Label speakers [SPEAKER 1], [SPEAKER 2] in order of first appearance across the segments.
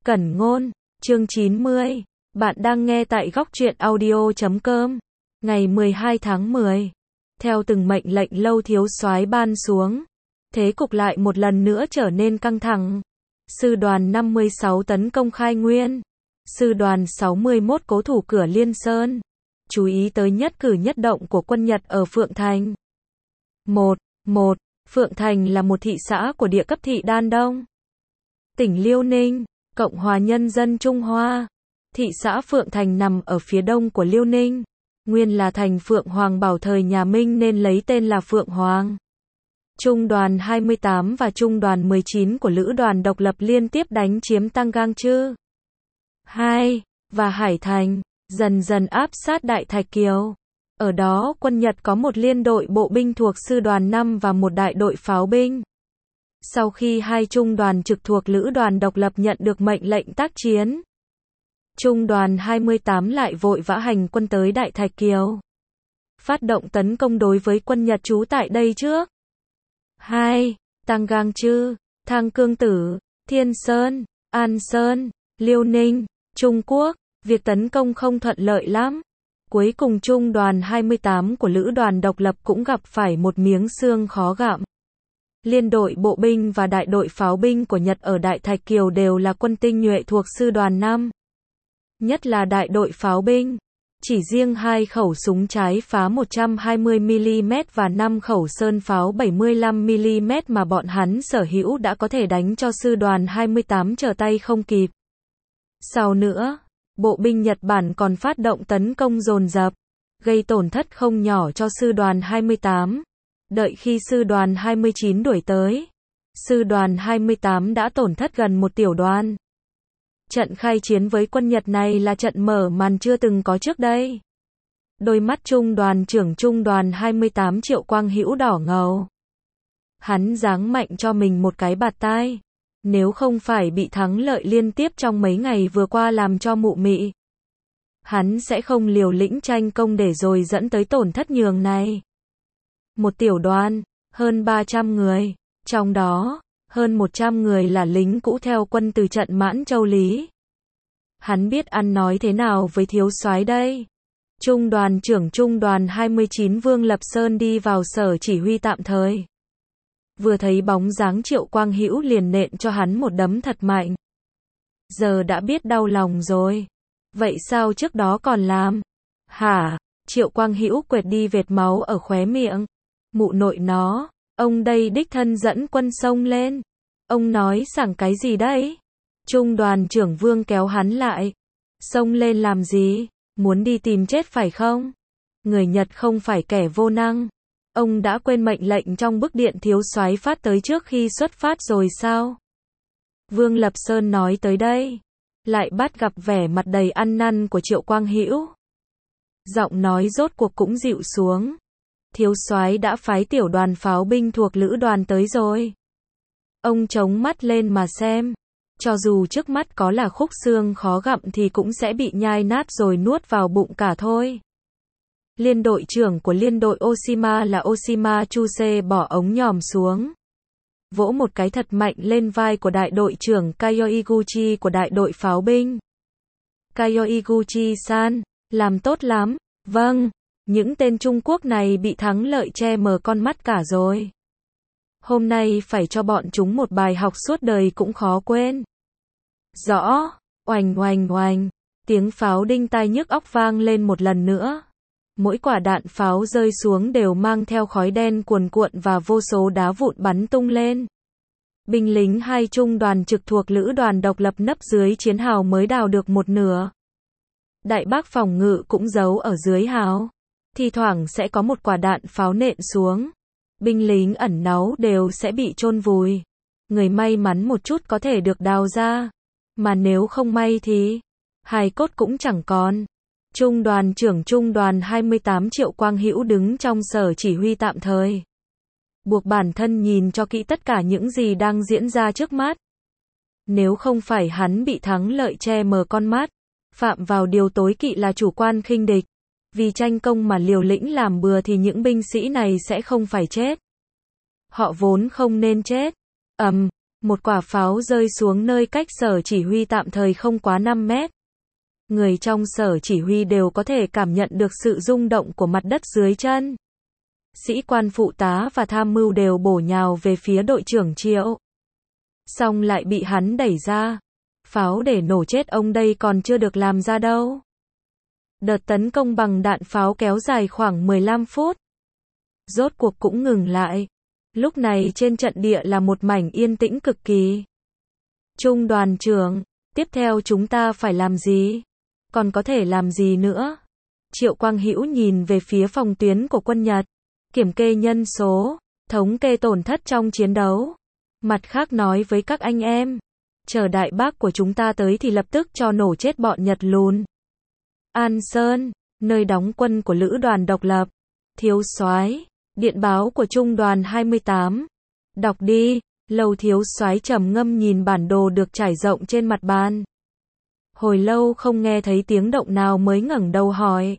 [SPEAKER 1] Cẩn Ngôn, chương 90. Bạn đang nghe tại góc truyện audio.com. Ngày 12 tháng 10. Theo từng mệnh lệnh Lâu thiếu soái ban xuống, thế cục lại một lần nữa trở nên căng thẳng. Sư đoàn 56 tấn công Khai Nguyên. Sư đoàn 61 cố thủ cửa Liên Sơn. Chú ý tới nhất cử nhất động của quân Nhật ở Phượng Thành. 1. Phượng Thành là một thị xã của địa cấp thị Đan Đông, tỉnh Liêu Ninh, Cộng hòa Nhân dân Trung Hoa. Thị xã Phượng Thành nằm ở phía đông của Liêu Ninh, nguyên là thành Phượng Hoàng Bảo thời nhà Minh nên lấy tên là Phượng Hoàng. Trung đoàn 28 và Trung đoàn 19 của Lữ đoàn độc lập liên tiếp đánh chiếm Tăng Gang Chư 2 và Hải Thành, dần dần áp sát Đại Thạch Kiều. Ở đó quân Nhật có một liên đội bộ binh thuộc sư đoàn 5 và một đại đội pháo binh. Sau khi hai trung đoàn trực thuộc Lữ đoàn độc lập nhận được mệnh lệnh tác chiến, Trung đoàn 28 lại vội vã hành quân tới Đại Thạch Kiều, phát động tấn công đối với quân Nhật trú tại đây trước. 2. Tăng Gang Chư, Thang Cương Tử, Thiên Sơn, An Sơn, Liêu Ninh, Trung Quốc. Việc tấn công không thuận lợi lắm. Cuối cùng Trung đoàn 28 của Lữ đoàn độc lập cũng gặp phải một miếng xương khó gặm. Liên đội bộ binh và đại đội pháo binh của Nhật ở Đại Thạch Kiều đều là quân tinh nhuệ thuộc sư đoàn 5. Nhất là đại đội pháo binh. Chỉ riêng 2 khẩu súng trái phá 120mm và 5 khẩu sơn pháo 75mm mà bọn hắn sở hữu đã có thể đánh cho sư đoàn 28 trở tay không kịp. Sau nữa, bộ binh Nhật Bản còn phát động tấn công dồn dập, gây tổn thất không nhỏ cho sư đoàn 28. Đợi khi sư đoàn 29 đuổi tới, sư đoàn 28 đã tổn thất gần một tiểu đoàn. Trận khai chiến với quân Nhật này là trận mở màn chưa từng có trước đây. Đôi mắt trung đoàn trưởng Trung đoàn 28 Triệu Quang Hữu đỏ ngầu. Hắn giáng mạnh cho mình một cái bạt tai. Nếu không phải bị thắng lợi liên tiếp trong mấy ngày vừa qua làm cho mụ mị, hắn sẽ không liều lĩnh tranh công để rồi dẫn tới tổn thất nhường này. Một tiểu đoàn, hơn 300 người, trong đó, hơn 100 người là lính cũ theo quân từ trận Mãn Châu Lý. Hắn biết ăn nói thế nào với thiếu soái đây? Trung đoàn trưởng Trung đoàn 29 Vương Lập Sơn đi vào sở chỉ huy tạm thời. Vừa thấy bóng dáng Triệu Quang Hữu liền nện cho hắn một đấm thật mạnh. Giờ đã biết đau lòng rồi. Vậy sao trước đó còn làm? Hả? Triệu Quang Hữu quệt đi vệt máu ở khóe miệng. Mụ nội nó, ông đây đích thân dẫn quân xông lên. Ông nói sảng cái gì đấy? Trung đoàn trưởng Vương kéo hắn lại. Xông lên làm gì? Muốn đi tìm chết phải không? Người Nhật không phải kẻ vô năng. Ông đã quên mệnh lệnh trong bức điện thiếu soái phát tới trước khi xuất phát rồi sao? Vương Lập Sơn nói tới đây, lại bắt gặp vẻ mặt đầy ăn năn của Triệu Quang Hữu. Giọng nói rốt cuộc cũng dịu xuống. Thiếu soái đã phái tiểu đoàn pháo binh thuộc Lữ đoàn tới rồi. Ông chống mắt lên mà xem. Cho dù trước mắt có là khúc xương khó gặm thì cũng sẽ bị nhai nát rồi nuốt vào bụng cả thôi. Liên đội trưởng của liên đội Oshima là Oshima Chuse bỏ ống nhòm xuống, vỗ một cái thật mạnh lên vai của đại đội trưởng Kayo Iguchi của đại đội pháo binh. Kayo Iguchi-san, làm tốt lắm. Vâng, những tên Trung Quốc này bị thắng lợi che mờ con mắt cả rồi. Hôm nay phải cho bọn chúng một bài học suốt đời cũng khó quên. Rõ, oành oành oành, tiếng pháo đinh tai nhức óc vang lên một lần nữa. Mỗi quả đạn pháo rơi xuống đều mang theo khói đen cuồn cuộn và vô số đá vụn bắn tung lên. Binh lính hai trung đoàn trực thuộc Lữ đoàn độc lập nấp dưới chiến hào mới đào được một nửa. Đại bác phòng ngự cũng giấu ở dưới hào. Thi thoảng sẽ có một quả đạn pháo nện xuống. Binh lính ẩn náu đều sẽ bị chôn vùi. Người may mắn một chút có thể được đào ra. Mà nếu không may thì hài cốt cũng chẳng còn. Trung đoàn trưởng Trung đoàn 28 Triệu Quang Hữu đứng trong sở chỉ huy tạm thời. Buộc bản thân nhìn cho kỹ tất cả những gì đang diễn ra trước mắt. Nếu không phải hắn bị thắng lợi che mờ con mắt, phạm vào điều tối kỵ là chủ quan khinh địch. Vì tranh công mà liều lĩnh làm bừa thì những binh sĩ này sẽ không phải chết. Họ vốn không nên chết. Một quả pháo rơi xuống nơi cách sở chỉ huy tạm thời không quá 5 mét. Người trong sở chỉ huy đều có thể cảm nhận được sự rung động của mặt đất dưới chân. Sĩ quan phụ tá và tham mưu đều bổ nhào về phía đội trưởng Triệu. Xong lại bị hắn đẩy ra. Pháo để nổ chết ông đây còn chưa được làm ra đâu. Đợt tấn công bằng đạn pháo kéo dài khoảng 15 phút. Rốt cuộc cũng ngừng lại. Lúc này trên trận địa là một mảnh yên tĩnh cực kỳ. Trung đoàn trưởng, tiếp theo chúng ta phải làm gì? Còn có thể làm gì nữa? Triệu Quang Hữu nhìn về phía phòng tuyến của quân Nhật. Kiểm kê nhân số, thống kê tổn thất trong chiến đấu. Mặt khác nói với các anh em. Chờ đại bác của chúng ta tới thì lập tức cho nổ chết bọn Nhật lùn. An Sơn, nơi đóng quân của lữ đoàn độc lập. Thiếu soái, điện báo của trung đoàn 28. Đọc đi. Lầu thiếu soái trầm ngâm nhìn bản đồ được trải rộng trên mặt bàn. Hồi lâu không nghe thấy tiếng động nào mới ngẩng đầu hỏi.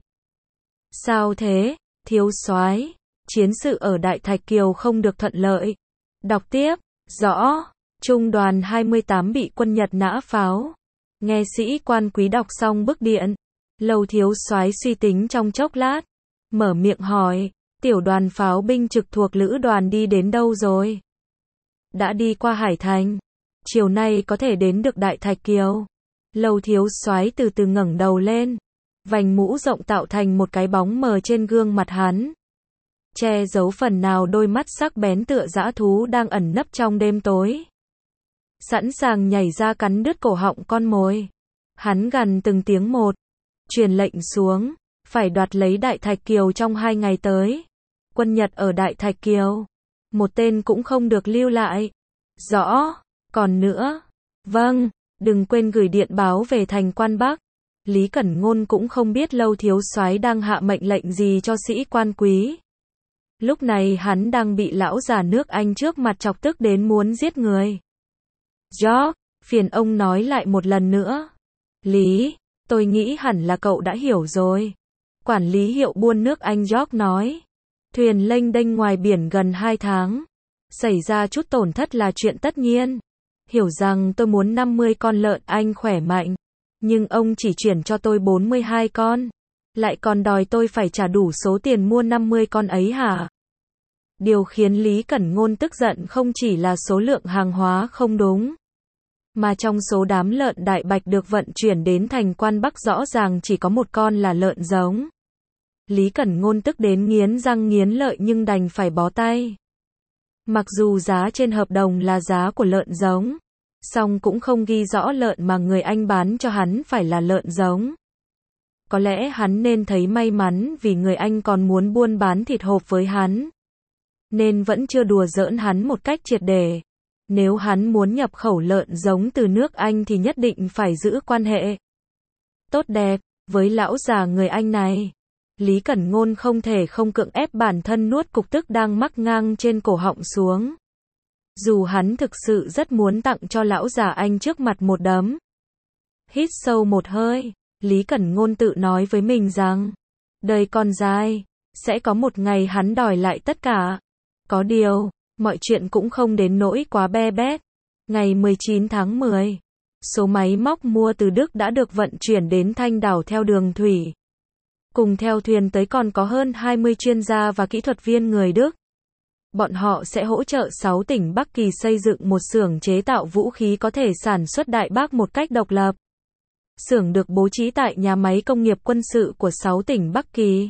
[SPEAKER 1] Sao thế, thiếu soái? Chiến sự ở Đại Thạch Kiều không được thuận lợi. Đọc tiếp. Rõ. Trung đoàn 28 bị quân Nhật nã pháo. Nghe sĩ quan quý đọc xong bức điện. Lầu thiếu soái suy tính trong chốc lát. Mở miệng hỏi. Tiểu đoàn pháo binh trực thuộc lữ đoàn đi đến đâu rồi? Đã đi qua Hải Thành. Chiều nay có thể đến được Đại Thạch Kiều. Lầu thiếu soái từ từ ngẩng đầu lên. Vành mũ rộng tạo thành một cái bóng mờ trên gương mặt hắn. Che giấu phần nào đôi mắt sắc bén tựa dã thú đang ẩn nấp trong đêm tối. Sẵn sàng nhảy ra cắn đứt cổ họng con mồi. Hắn gằn từng tiếng một. Truyền lệnh xuống. Phải đoạt lấy Đại Thạch Kiều trong 2 ngày tới. Quân Nhật ở Đại Thạch Kiều. Một tên cũng không được lưu lại. Rõ. Còn nữa. Vâng. Đừng quên gửi điện báo về thành Quan Bắc. Lý Cẩn Ngôn cũng không biết Lâu thiếu soái đang hạ mệnh lệnh gì cho sĩ quan quý. Lúc này hắn đang bị lão già nước Anh trước mặt chọc tức đến muốn giết người. George, phiền ông nói lại một lần nữa. Lý, tôi nghĩ hẳn là cậu đã hiểu rồi. Quản lý hiệu buôn nước Anh George nói. Thuyền lênh đênh ngoài biển gần 2 tháng. Xảy ra chút tổn thất là chuyện tất nhiên. Hiểu rằng tôi muốn 50 con lợn Anh khỏe mạnh. Nhưng ông chỉ chuyển cho tôi 42 con. Lại còn đòi tôi phải trả đủ số tiền mua 50 con ấy hả? Điều khiến Lý Cẩn Ngôn tức giận không chỉ là số lượng hàng hóa không đúng. Mà trong số đám lợn đại bạch được vận chuyển đến thành Quan Bắc rõ ràng chỉ có một con là lợn giống. Lý Cẩn Ngôn tức đến nghiến răng nghiến lợi nhưng đành phải bó tay. Mặc dù giá trên hợp đồng là giá của lợn giống, song cũng không ghi rõ lợn mà người Anh bán cho hắn phải là lợn giống. Có lẽ hắn nên thấy may mắn vì người Anh còn muốn buôn bán thịt hộp với hắn. Nên vẫn chưa đùa giỡn hắn một cách triệt để. Nếu hắn muốn nhập khẩu lợn giống từ nước Anh thì nhất định phải giữ quan hệ tốt đẹp với lão già người Anh này. Lý Cẩn Ngôn không thể không cưỡng ép bản thân nuốt cục tức đang mắc ngang trên cổ họng xuống. Dù hắn thực sự rất muốn tặng cho lão già Anh trước mặt một đấm. Hít sâu một hơi, Lý Cẩn Ngôn tự nói với mình rằng, đời còn dài, sẽ có một ngày hắn đòi lại tất cả. Có điều, mọi chuyện cũng không đến nỗi quá be bét. Ngày 19 tháng 10, số máy móc mua từ Đức đã được vận chuyển đến Thanh Đảo theo đường thủy. Cùng theo thuyền tới còn có hơn 20 chuyên gia và kỹ thuật viên người Đức. Bọn họ sẽ hỗ trợ 6 tỉnh Bắc Kỳ xây dựng một xưởng chế tạo vũ khí có thể sản xuất đại bác một cách độc lập. Xưởng được bố trí tại nhà máy công nghiệp quân sự của 6 tỉnh Bắc Kỳ.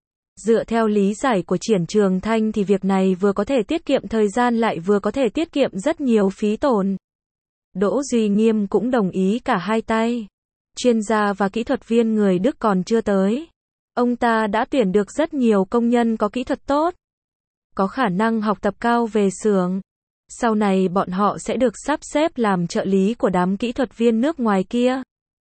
[SPEAKER 1] Dựa theo lý giải của Triển Trường Thanh thì việc này vừa có thể tiết kiệm thời gian lại vừa có thể tiết kiệm rất nhiều phí tổn. Đỗ Duy Nghiêm cũng đồng ý cả hai tay. Chuyên gia và kỹ thuật viên người Đức còn chưa tới. Ông ta đã tuyển được rất nhiều công nhân có kỹ thuật tốt, có khả năng học tập cao về xưởng. Sau này bọn họ sẽ được sắp xếp làm trợ lý của đám kỹ thuật viên nước ngoài kia.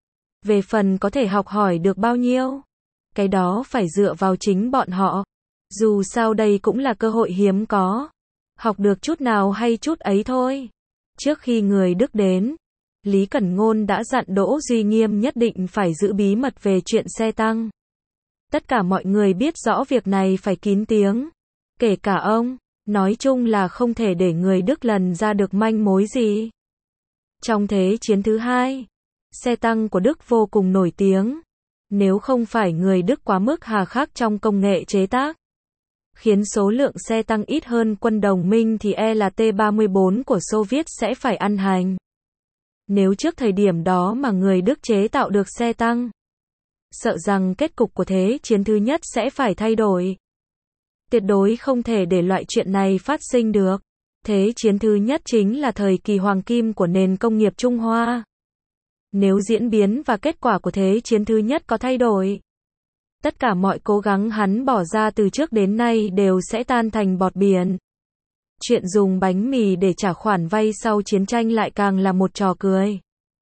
[SPEAKER 1] Về phần có thể học hỏi được bao nhiêu, cái đó phải dựa vào chính bọn họ. Dù sao đây cũng là cơ hội hiếm có. Học được chút nào hay chút ấy thôi. Trước khi người Đức đến, Lý Cẩn Ngôn đã dặn Đỗ Duy Nghiêm nhất định phải giữ bí mật về chuyện xe tăng. Tất cả mọi người biết rõ việc này phải kín tiếng. Kể cả ông. Nói chung là không thể để người Đức lần ra được manh mối gì. Trong Thế chiến thứ hai, xe tăng của Đức vô cùng nổi tiếng. Nếu không phải người Đức quá mức hà khắc trong công nghệ chế tác, khiến số lượng xe tăng ít hơn quân đồng minh thì là T-34 của Xô Viết sẽ phải ăn hành. Nếu trước thời điểm đó mà người Đức chế tạo được xe tăng, sợ rằng kết cục của Thế chiến thứ nhất sẽ phải thay đổi. Tuyệt đối không thể để loại chuyện này phát sinh được. Thế chiến thứ nhất chính là thời kỳ hoàng kim của nền công nghiệp Trung Hoa. Nếu diễn biến và kết quả của Thế chiến thứ nhất có thay đổi, tất cả mọi cố gắng hắn bỏ ra từ trước đến nay đều sẽ tan thành bọt biển. Chuyện dùng bánh mì để trả khoản vay sau chiến tranh lại càng là một trò cười.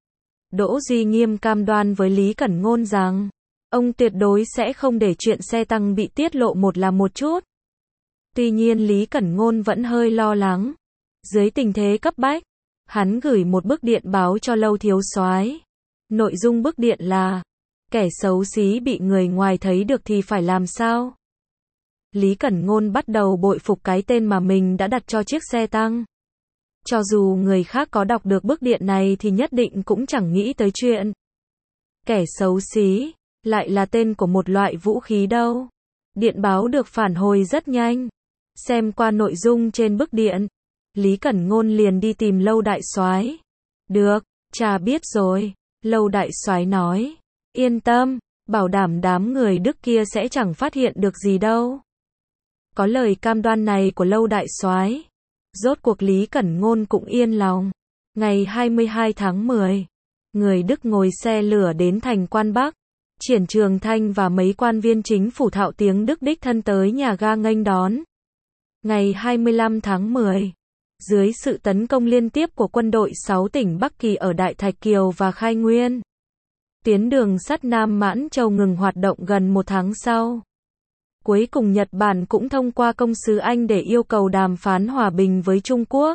[SPEAKER 1] Đỗ Duy Nghiêm cam đoan với Lý Cẩn Ngôn rằng, ông tuyệt đối sẽ không để chuyện xe tăng bị tiết lộ một là một chút. Tuy nhiên Lý Cẩn Ngôn vẫn hơi lo lắng. Dưới tình thế cấp bách, hắn gửi một bức điện báo cho Lâu Thiếu Soái. Nội dung bức điện là, kẻ xấu xí bị người ngoài thấy được thì phải làm sao? Lý Cẩn Ngôn bắt đầu bội phục cái tên mà mình đã đặt cho chiếc xe tăng. Cho dù người khác có đọc được bức điện này thì nhất định cũng chẳng nghĩ tới chuyện kẻ xấu xí lại là tên của một loại vũ khí đâu. Điện báo được phản hồi rất nhanh. Xem qua nội dung trên bức điện, Lý Cẩn Ngôn liền đi tìm Lâu Đại Soái. Được, cha biết rồi. Lâu Đại Soái nói, yên tâm, bảo đảm đám người Đức kia sẽ chẳng phát hiện được gì đâu. Có lời cam đoan này của Lâu Đại Soái, rốt cuộc Lý Cẩn Ngôn cũng yên lòng. Ngày 22 tháng 10, người Đức ngồi xe lửa đến thành Quan Bắc. Triển Trường Thanh và mấy quan viên chính phủ thạo tiếng Đức đích thân tới nhà ga nghênh đón. Ngày 25 tháng 10, dưới sự tấn công liên tiếp của quân đội 6 tỉnh Bắc Kỳ ở Đại Thạch Kiều và Khai Nguyên, tuyến đường sắt Nam Mãn Châu ngừng hoạt động gần một tháng sau. Cuối cùng Nhật Bản cũng thông qua công sứ Anh để yêu cầu đàm phán hòa bình với Trung Quốc.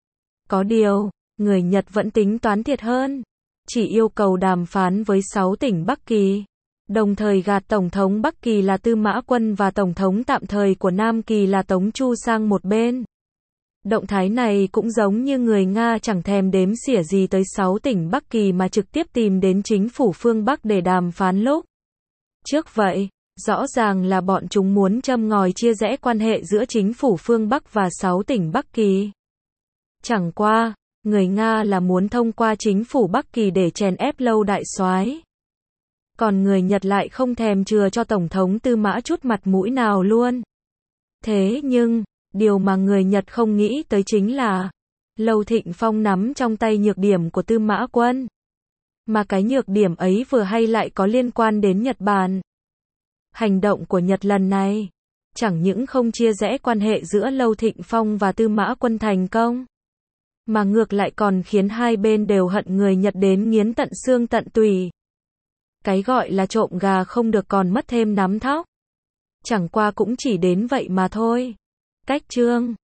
[SPEAKER 1] Có điều, người Nhật vẫn tính toán thiệt hơn. Chỉ yêu cầu đàm phán với 6 tỉnh Bắc Kỳ, đồng thời gạt Tổng thống Bắc Kỳ là Tư Mã Quân và Tổng thống tạm thời của Nam Kỳ là Tống Chu sang một bên. Động thái này cũng giống như người Nga chẳng thèm đếm xỉa gì tới 6 tỉnh Bắc Kỳ mà trực tiếp tìm đến chính phủ phương Bắc để đàm phán lúc trước vậy. Rõ ràng là bọn chúng muốn châm ngòi chia rẽ quan hệ giữa chính phủ phương Bắc và 6 tỉnh Bắc Kỳ. Chẳng qua, người Nga là muốn thông qua chính phủ Bắc Kỳ để chèn ép Lâu Đại Soái. Còn người Nhật lại không thèm chừa cho Tổng thống Tư Mã chút mặt mũi nào luôn. Thế nhưng, điều mà người Nhật không nghĩ tới chính là, Lâu Thịnh Phong nắm trong tay nhược điểm của Tư Mã Quân. Mà cái nhược điểm ấy vừa hay lại có liên quan đến Nhật Bản. Hành động của Nhật lần này, chẳng những không chia rẽ quan hệ giữa Lâu Thịnh Phong và Tư Mã Quân thành công, mà ngược lại còn khiến hai bên đều hận người Nhật đến nghiến tận xương tận tủy. Cái gọi là trộm gà không được còn mất thêm nắm thóc. Chẳng qua cũng chỉ đến vậy mà thôi. Cách chương